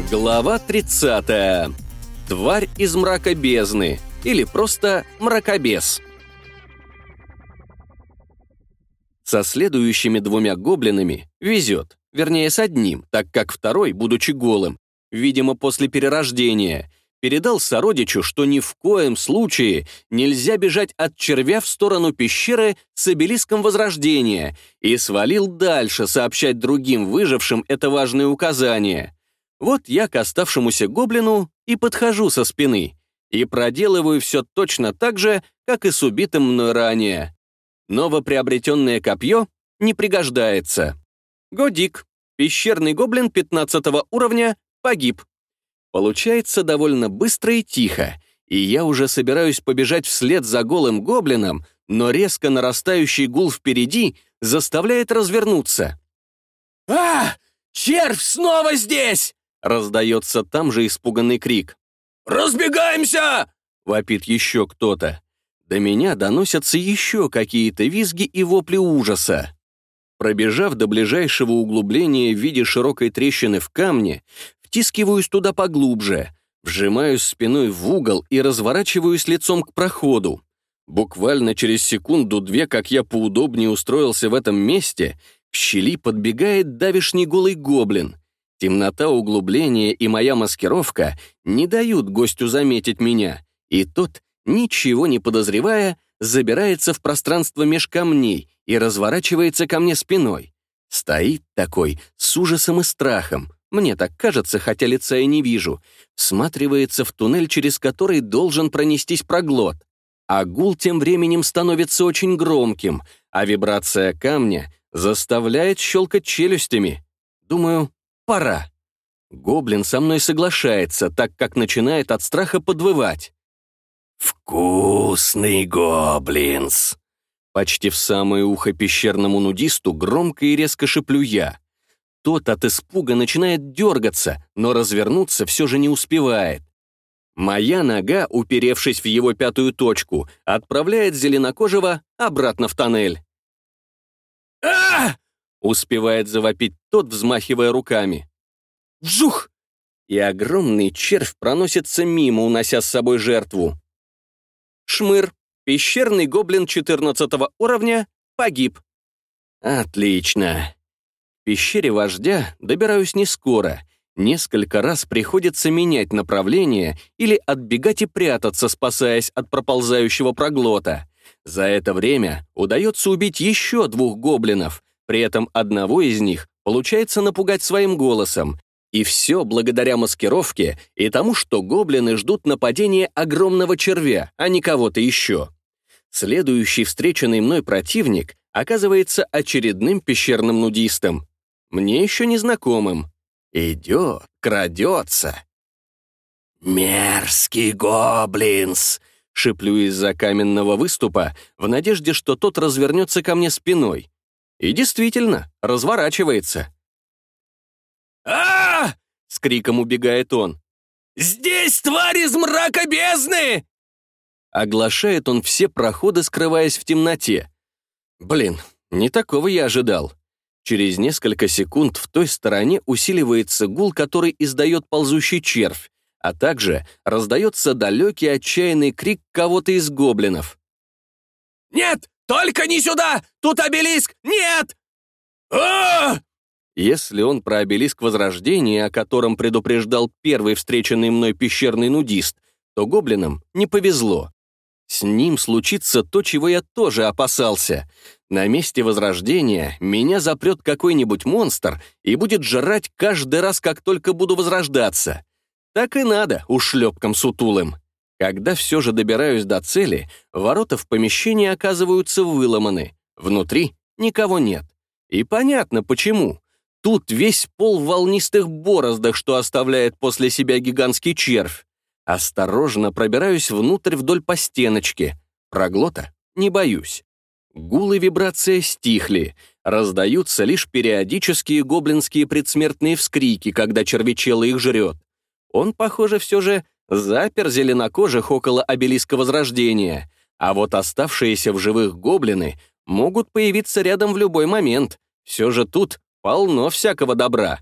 Глава 30. Тварь из мрака бездны, или просто мракобес. Со следующими двумя гоблинами везет, вернее с одним, так как второй, будучи голым, видимо после перерождения, передал сородичу, что ни в коем случае нельзя бежать от червя в сторону пещеры с обелиском Возрождения, и свалил дальше сообщать другим выжившим это важное указание. Вот я к оставшемуся гоблину и подхожу со спины, и проделываю все точно так же, как и с убитым мной ранее. Новоприобретенное копье не пригождается. Годик. Пещерный гоблин 15 уровня погиб. Получается довольно быстро и тихо, и я уже собираюсь побежать вслед за голым гоблином, но резко нарастающий гул впереди заставляет развернуться. «А! Червь снова здесь!» — раздается там же испуганный крик. «Разбегаемся!» — вопит еще кто-то. До меня доносятся еще какие-то визги и вопли ужаса. Пробежав до ближайшего углубления в виде широкой трещины в камне, втискиваюсь туда поглубже, вжимаюсь спиной в угол и разворачиваюсь лицом к проходу. Буквально через секунду-две, как я поудобнее устроился в этом месте, к щели подбегает давишний голый гоблин. Темнота углубления и моя маскировка не дают гостю заметить меня, и тот, ничего не подозревая, забирается в пространство меж камней и разворачивается ко мне спиной. Стоит такой, с ужасом и страхом, мне так кажется, хотя лица и не вижу, всматривается в туннель, через который должен пронестись проглот. А гул тем временем становится очень громким, а вибрация камня заставляет щелкать челюстями. Думаю, пора. Гоблин со мной соглашается, так как начинает от страха подвывать. «Вкусный гоблинс!» Почти в самое ухо пещерному нудисту громко и резко шеплю я. Тот от испуга начинает дергаться, но развернуться все же не успевает. Моя нога, уперевшись в его пятую точку, отправляет зеленокожего обратно в тоннель. «А!» — успевает завопить тот, взмахивая руками. «Вжух!» И огромный червь проносится мимо, унося с собой жертву. Шмыр, пещерный гоблин 14 уровня, погиб. Отлично. В пещере вождя добираюсь не скоро. Несколько раз приходится менять направление или отбегать и прятаться, спасаясь от проползающего проглота. За это время удается убить еще 2 гоблинов, при этом одного из них получается напугать своим голосом. И все благодаря маскировке и тому, что гоблины ждут нападения огромного червя, а не кого-то еще. Следующий встреченный мной противник оказывается очередным пещерным нудистом. Мне еще незнакомым. Идет, крадется. «Мерзкий гоблинс!» — шеплю из-за каменного выступа в надежде, что тот развернется ко мне спиной. И действительно, разворачивается. «А!» — с криком убегает он. «Здесь тварь из мрака бездны!» Оглашает он все проходы, скрываясь в темноте. Блин, не такого я ожидал. Через несколько секунд в той стороне усиливается гул, который издает ползущий червь, а также раздается далекий отчаянный крик кого-то из гоблинов. «Нет, только не сюда! Тут обелиск! Нет! А!» Если он про обелиск Возрождения, о котором предупреждал первый встреченный мной пещерный нудист, то гоблинам не повезло. С ним случится то, чего я тоже опасался. На месте Возрождения меня запрет какой-нибудь монстр и будет жрать каждый раз, как только буду возрождаться. Так и надо, ушлепкам сутулым. Когда все же добираюсь до цели, ворота в помещении оказываются выломаны. Внутри никого нет. И понятно, почему. Тут весь пол в волнистых бороздах, что оставляет после себя гигантский червь. Осторожно пробираюсь внутрь вдоль по стеночке. Проглота не боюсь. Гул и вибрация стихли. Раздаются лишь периодические гоблинские предсмертные вскрики, когда червячело их жрет. Он, похоже, все же запер зеленокожих около обелиска Возрождения. А вот оставшиеся в живых гоблины могут появиться рядом в любой момент. Все же тут полно всякого добра.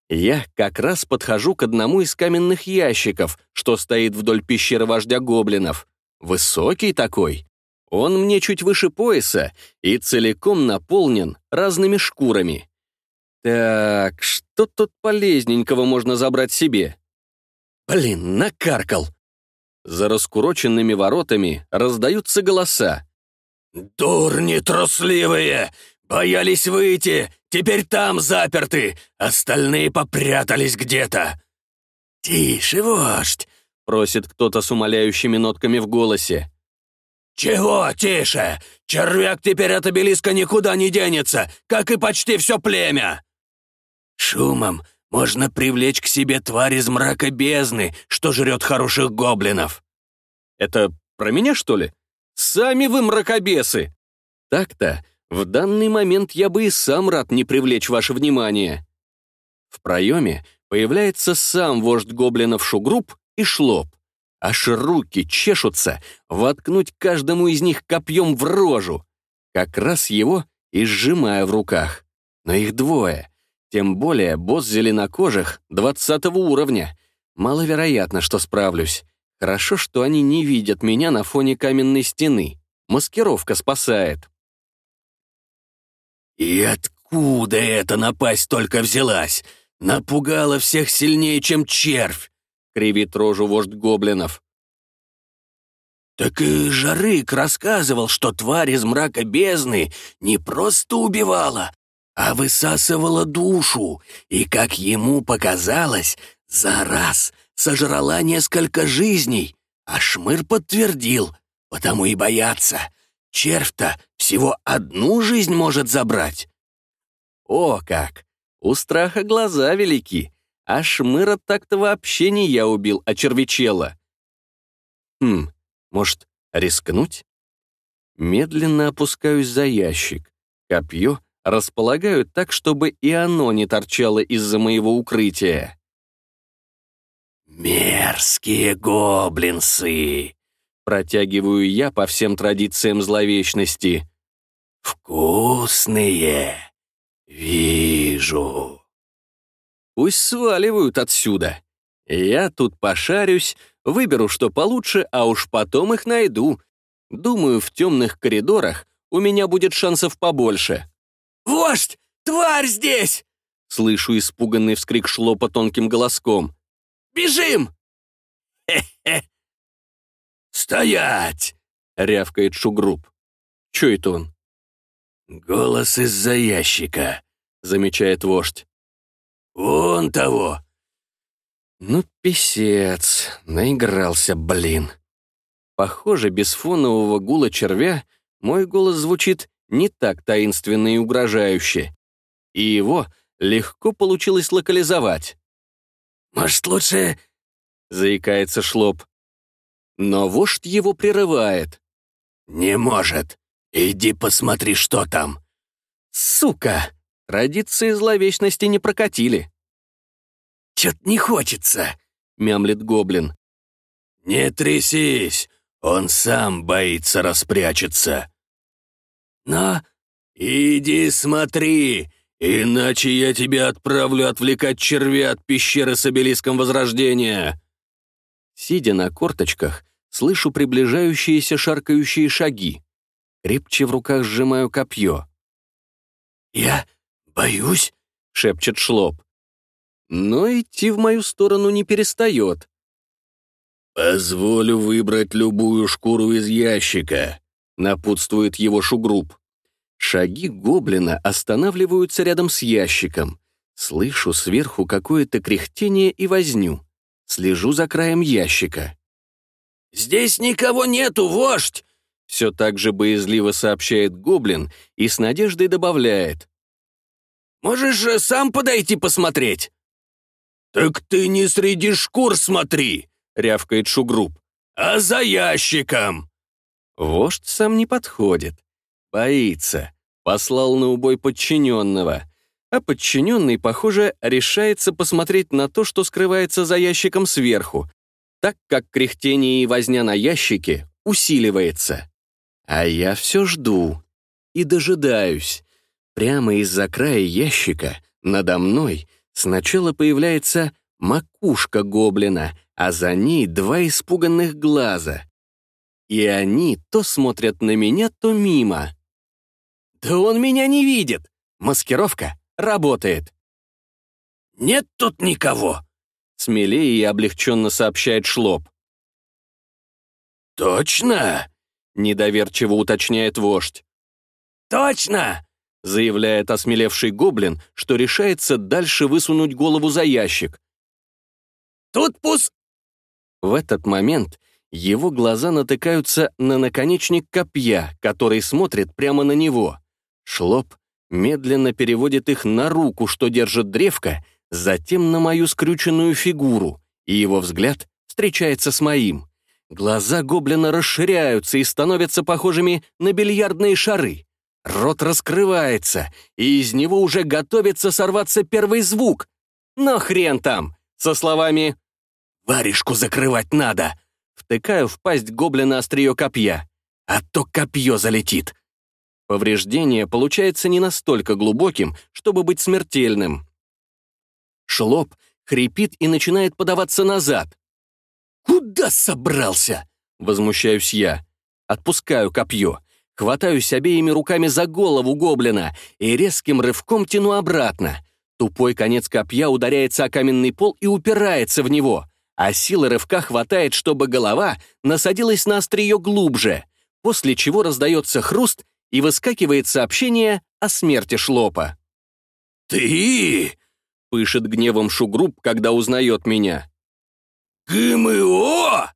Я как раз подхожу к одному из каменных ящиков, что стоит вдоль пещеры вождя гоблинов. Высокий такой. Он мне чуть выше пояса и целиком наполнен разными шкурами. Так, что тут полезненького можно забрать себе? Блин, накаркал. За раскуроченными воротами раздаются голоса. «Дурни трусливые! Боялись выйти! Теперь там заперты! Остальные попрятались где-то!» «Тише, вождь!» — просит кто-то с умоляющими нотками в голосе. «Чего тише? Червяк теперь от обелиска никуда не денется, как и почти все племя!» «Шумом можно привлечь к себе тварь из мрака бездны, что жрет хороших гоблинов». «Это про меня, что ли? Сами вы мракобесы!» Так-то, в данный момент я бы и сам рад не привлечь ваше внимание. В проеме появляется сам вождь гоблинов Шугруб и Шлоп. Аж руки чешутся воткнуть каждому из них копьем в рожу. Как раз его и сжимаю в руках. Но их двое. Тем более босс зеленокожих 20 уровня. Маловероятно, что справлюсь. Хорошо, что они не видят меня на фоне каменной стены. Маскировка спасает. «И откуда эта напасть только взялась? Напугала всех сильнее, чем червь!» — кривит рожу вождь гоблинов. «Так и Жарык рассказывал, что тварь из мрака бездны не просто убивала, а высасывала душу, и, как ему показалось, за раз сожрала несколько жизней, а Шмыр подтвердил, потому и боятся. Червь-то всего одну жизнь может забрать». О как! У страха глаза велики, а Шмыра так-то вообще не я убил, а червячела. Может, рискнуть? Медленно опускаюсь за ящик. Копье располагаю так, чтобы и оно не торчало из-за моего укрытия. «Мерзкие гоблинцы!» — протягиваю я по всем традициям зловечности. «Вкусные! Вижу!» Пусть сваливают отсюда. Я тут пошарюсь, выберу, что получше, а уж потом их найду. Думаю, в темных коридорах у меня будет шансов побольше. «Вождь! Тварь здесь!» Слышу испуганный вскрик Шлопа тонким голоском. «Бежим!» «Хе-хе!» «Стоять!» — рявкает Шугруб. «Чё это он?» «Голос из-за ящика», — замечает вождь. «Вон того!» Ну, писец, наигрался, блин. Похоже, без фонового гула червя мой голос звучит не так таинственно и угрожающе, и его легко получилось локализовать. «Может, лучше...» — заикается Шлоп. Но вождь его прерывает. «Не может. Иди посмотри, что там». «Сука! Традиции зловечности не прокатили». «Чё-то не хочется», — мямлит гоблин. «Не трясись, он сам боится распрячется». «Но...» «Иди смотри, иначе я тебя отправлю отвлекать червя от пещеры с обелиском Возрождения». Сидя на корточках, слышу приближающиеся шаркающие шаги. Крепче в руках сжимаю копье. «Я боюсь», — шепчет Шлоп. Но идти в мою сторону не перестает. «Позволю выбрать любую шкуру из ящика», — напутствует его Шугруб. Шаги гоблина останавливаются рядом с ящиком. Слышу сверху какое-то кряхтение и возню. Слежу за краем ящика. «Здесь никого нету, вождь!» Все так же боязливо сообщает гоблин и с надеждой добавляет. «Можешь же сам подойти посмотреть?» «Так ты не среди шкур смотри!» — рявкает Шугруб. «А за ящиком!» Вождь сам не подходит. Боится. Послал на убой подчиненного. А подчиненный, похоже, решается посмотреть на то, что скрывается за ящиком сверху, так как кряхтение и возня на ящике усиливается. А я все жду и дожидаюсь. Прямо из-за края ящика надо мной Сначала появляется макушка гоблина, а за ней 2 испуганных глаза. И они то смотрят на меня, то мимо. Да он меня не видит. Маскировка работает. «Нет тут никого», — смелее и облегченно сообщает Шлоп. «Точно?» — недоверчиво уточняет вождь. «Точно!» — заявляет осмелевший гоблин, что решается дальше высунуть голову за ящик. «Тут В этот момент его глаза натыкаются на наконечник копья, который смотрит прямо на него. Шлоп медленно переводит их на руку, что держит древко, затем на мою скрюченную фигуру, и его взгляд встречается с моим. Глаза гоблина расширяются и становятся похожими на бильярдные шары. Рот раскрывается, и из него уже готовится сорваться первый звук. Но хрен там! Со словами «Варежку закрывать надо!» втыкаю в пасть гоблина острие копья, а то копье залетит. Повреждение получается не настолько глубоким, чтобы быть смертельным. Шлоп хрипит и начинает подаваться назад. «Куда собрался?» — возмущаюсь я. Отпускаю копье, хватаюсь обеими руками за голову гоблина и резким рывком тяну обратно. Тупой конец копья ударяется о каменный пол и упирается в него, а силы рывка хватает, чтобы голова насадилась на острие глубже, после чего раздается хруст и выскакивает сообщение о смерти Шлопа. «Ты!» — пышет гневом Шугруб, когда узнает меня. «ГМО?»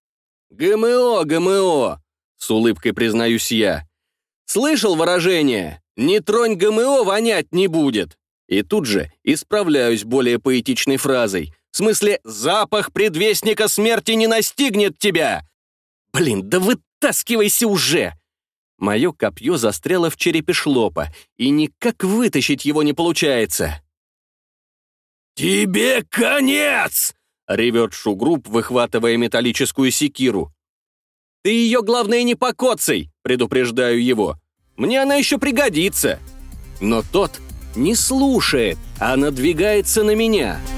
«ГМО, с улыбкой признаюсь я. Слышал выражение «не тронь ГМО, вонять не будет». И тут же исправляюсь более поэтичной фразой. В смысле, запах предвестника смерти не настигнет тебя. Блин, да вытаскивайся уже. Мое копье застряло в черепе Шлопа, и никак вытащить его не получается. «Тебе конец!» — ревет Шугруб, выхватывая металлическую секиру. «Ты ее, главное, не покоцай!» — предупреждаю его. «Мне она еще пригодится!» Но тот не слушает, а надвигается на меня.